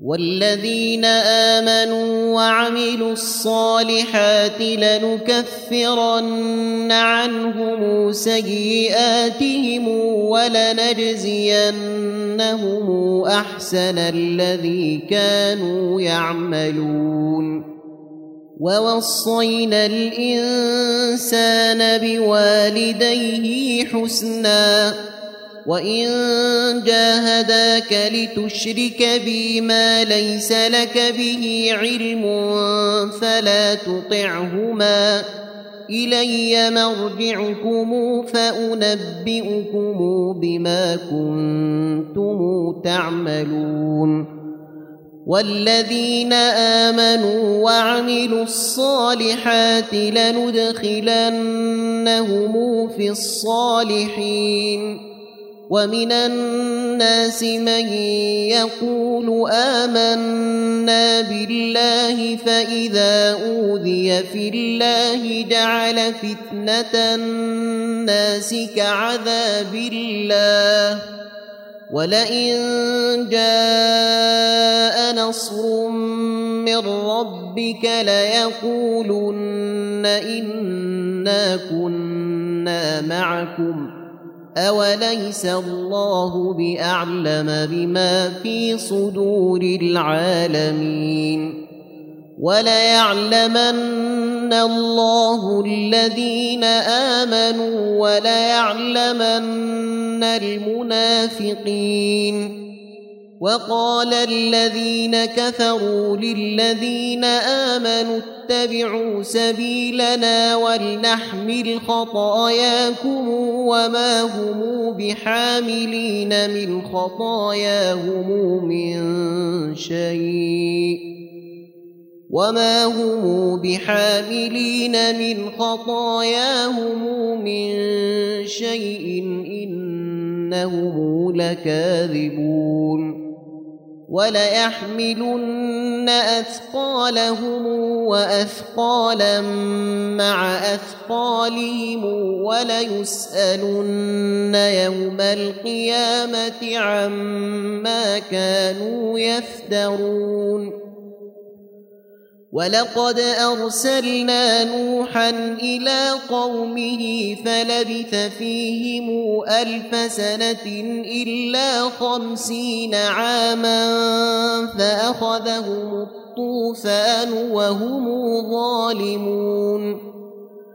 والذين آمنوا وعملوا الصالحات لنكفرن عنهم سيئاتهم ولنجزينهم أحسن الذي كانوا يعملون. ووصينا الإنسان بوالديه حسنا وإن جاهداك لتشرك بي ما ليس لك به علم فلا تطعهما إلي مرجعكم فأنبئكم بما كنتم تعملون. والذين آمنوا وعملوا الصالحات لندخلنهم في الصالحين. ومن الناس من يقول آمنا بالله فإذا أوذي في الله جعل فتنة الناس كعذاب الله ولئن جاء نصر من ربك ليقولن إنا كنا معكم أوليس الله بأعلم بما في صدور العالمين. وليعلمن الله الذين آمنوا وليعلمن المنافقين. وقال الذين كفروا للذين آمنوا اتبعوا سبيلنا ولنحمل خطاياكم وما هم بحاملين من خطاياهم من شيء إنهم لكاذبون. وليحملن أثقالهم وأثقالا مع أثقالهم وليسألن يوم القيامة عما كانوا يفترون. ولقد أرسلنا نوحا إلى قومه فلبث فيهم 1000 سنة إلا 50 عاما فأخذهم الطوفان وهم ظالمون.